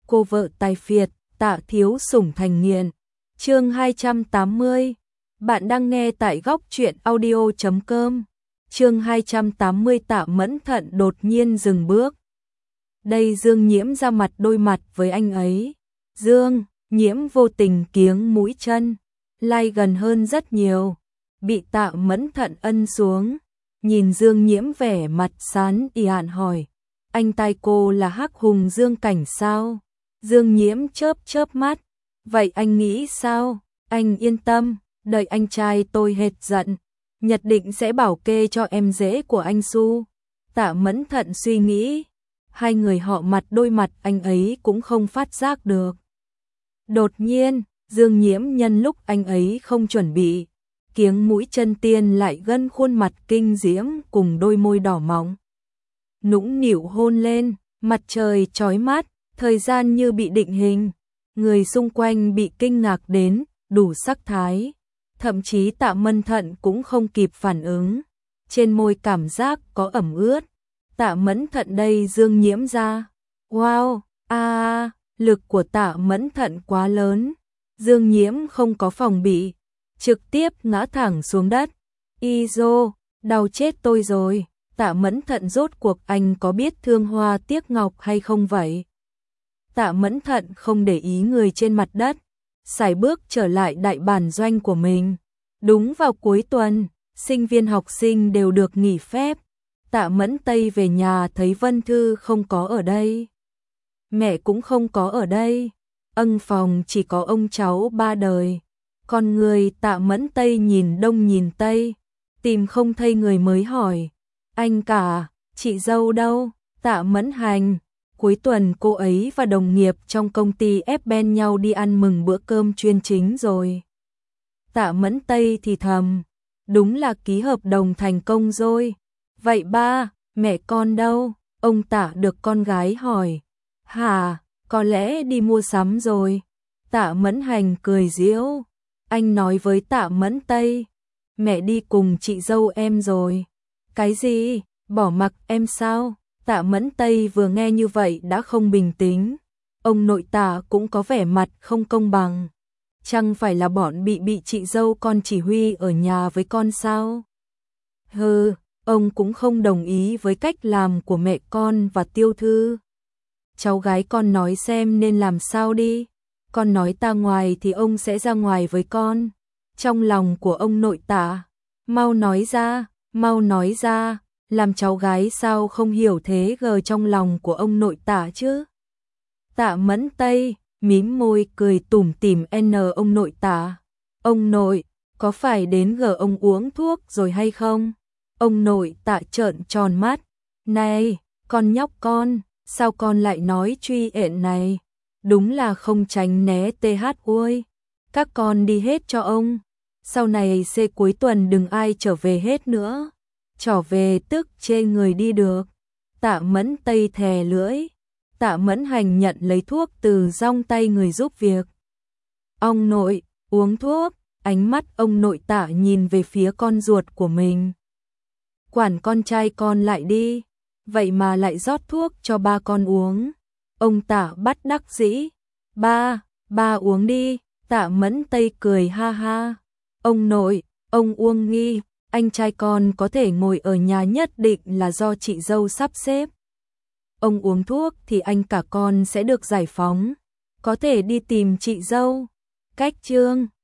cô vợ tài phiệt, Tạ thiếu sủng thành nghiện. Chương 280. Bạn đang nghe tại góc truyện audio.com. Chương 280. Tạ Mẫn Thận đột nhiên dừng bước. Đây Dương Nhiễm ra mặt đôi mặt với anh ấy. Dương Nhiễm vô tình kiếng mũi chân, lai gần hơn rất nhiều. Bị Tạ Mẫn Thận ân xuống, nhìn Dương Nhiễm vẻ mặt sán ỉ ạn hỏi: anh tai cô là Hắc Hùng Dương Cảnh sao? Dương Nhiễm chớp chớp mắt: vậy anh nghĩ sao? Anh yên tâm, đợi anh trai tôi hết giận, nhất định sẽ bảo kê cho em rể của anh Su. Tạ Mẫn Thận suy nghĩ, hai người họ mặt đôi mặt anh ấy cũng không phát giác được. Đột nhiên, Dương Nhiễm nhân lúc anh ấy không chuẩn bị, kiếng mũi chân tiên lại gân khuôn mặt kinh diễm cùng đôi môi đỏ mọng. Nũng nịu hôn lên, mặt trời chói mắt, thời gian như bị định hình, người xung quanh bị kinh ngạc đến đủ sắc thái, thậm chí Tạ Mẫn Thận cũng không kịp phản ứng, trên môi cảm giác có ẩm ướt. Tạ Mẫn Thận đây Dương Nhiễm ra. Wow, lực của Tạ Mẫn Thận quá lớn, Dương Nhiễm không có phòng bị, trực tiếp ngã thẳng xuống đất. Izo, đau chết tôi rồi. Tạ Mẫn Thận rốt cuộc anh có biết thương hoa tiếc ngọc hay không vậy? Tạ Mẫn Thận không để ý người trên mặt đất, sải bước trở lại đại bản doanh của mình. Đúng vào cuối tuần, sinh viên học sinh đều được nghỉ phép. Tạ Mẫn Tây về nhà thấy Vân Thư không có ở đây, mẹ cũng không có ở đây, phòng chỉ có ông cháu ba đời. Con người Tạ Mẫn Tây nhìn đông nhìn tây, tìm không thấy người mới hỏi: anh cả, chị dâu đâu? Tạ Mẫn Hành. Cuối tuần cô ấy và đồng nghiệp trong công ty ép ben nhau đi ăn mừng bữa cơm chuyên chính rồi. Tạ Mẫn Tây thì thầm: đúng là ký hợp đồng thành công rồi. Vậy ba, mẹ con đâu? Ông Tạ được con gái hỏi. Hả, có lẽ đi mua sắm rồi. Tạ Mẫn Hành cười giễu. Anh nói với Tạ Mẫn Tây: mẹ đi cùng chị dâu em rồi. Cái gì? Bỏ mặc em sao? Tạ Mẫn Tây vừa nghe như vậy đã không bình tĩnh. Ông nội Tạ cũng có vẻ mặt không công bằng. Chẳng phải là bọn bị chị dâu con chỉ huy ở nhà với con sao? Hừ, ông cũng không đồng ý với cách làm của mẹ con và Tiêu Thư. Cháu gái con nói xem nên làm sao đi. Con nói ta ngoài thì ông sẽ ra ngoài với con. Trong lòng của ông nội Tạ, mau nói ra, làm cháu gái sao không hiểu thế gờ trong lòng của ông nội Tạ chứ. Tạ Mẫn Tây mím môi cười tủm tỉm ông nội Tạ. Ông nội, có phải đến gờ ông uống thuốc rồi hay không? Ông nội Tạ trợn tròn mắt. Này, con nhóc con, sao con lại nói truy ện này? Đúng là không tránh né ui. Các con đi hết cho ông. Sau này cuối tuần đừng ai trở về hết nữa. Trở về tức chê người đi được. Tạ Mẫn Tây thè lưỡi. Tạ Mẫn Hành nhận lấy thuốc từ trong tay người giúp việc. Ông nội, uống thuốc. Ánh mắt ông nội Tạ nhìn về phía con ruột của mình. Quản con trai con lại đi. Vậy mà lại rót thuốc cho ba con uống. Ông Tạ bắt đắc dĩ. Ba uống đi. Tạ Mẫn Tây cười ha ha. Ông nội, ông uống nghi. Anh trai con có thể ngồi ở nhà nhất định là do chị dâu sắp xếp. Ông uống thuốc thì anh cả con sẽ được giải phóng, có thể đi tìm chị dâu. Cách chương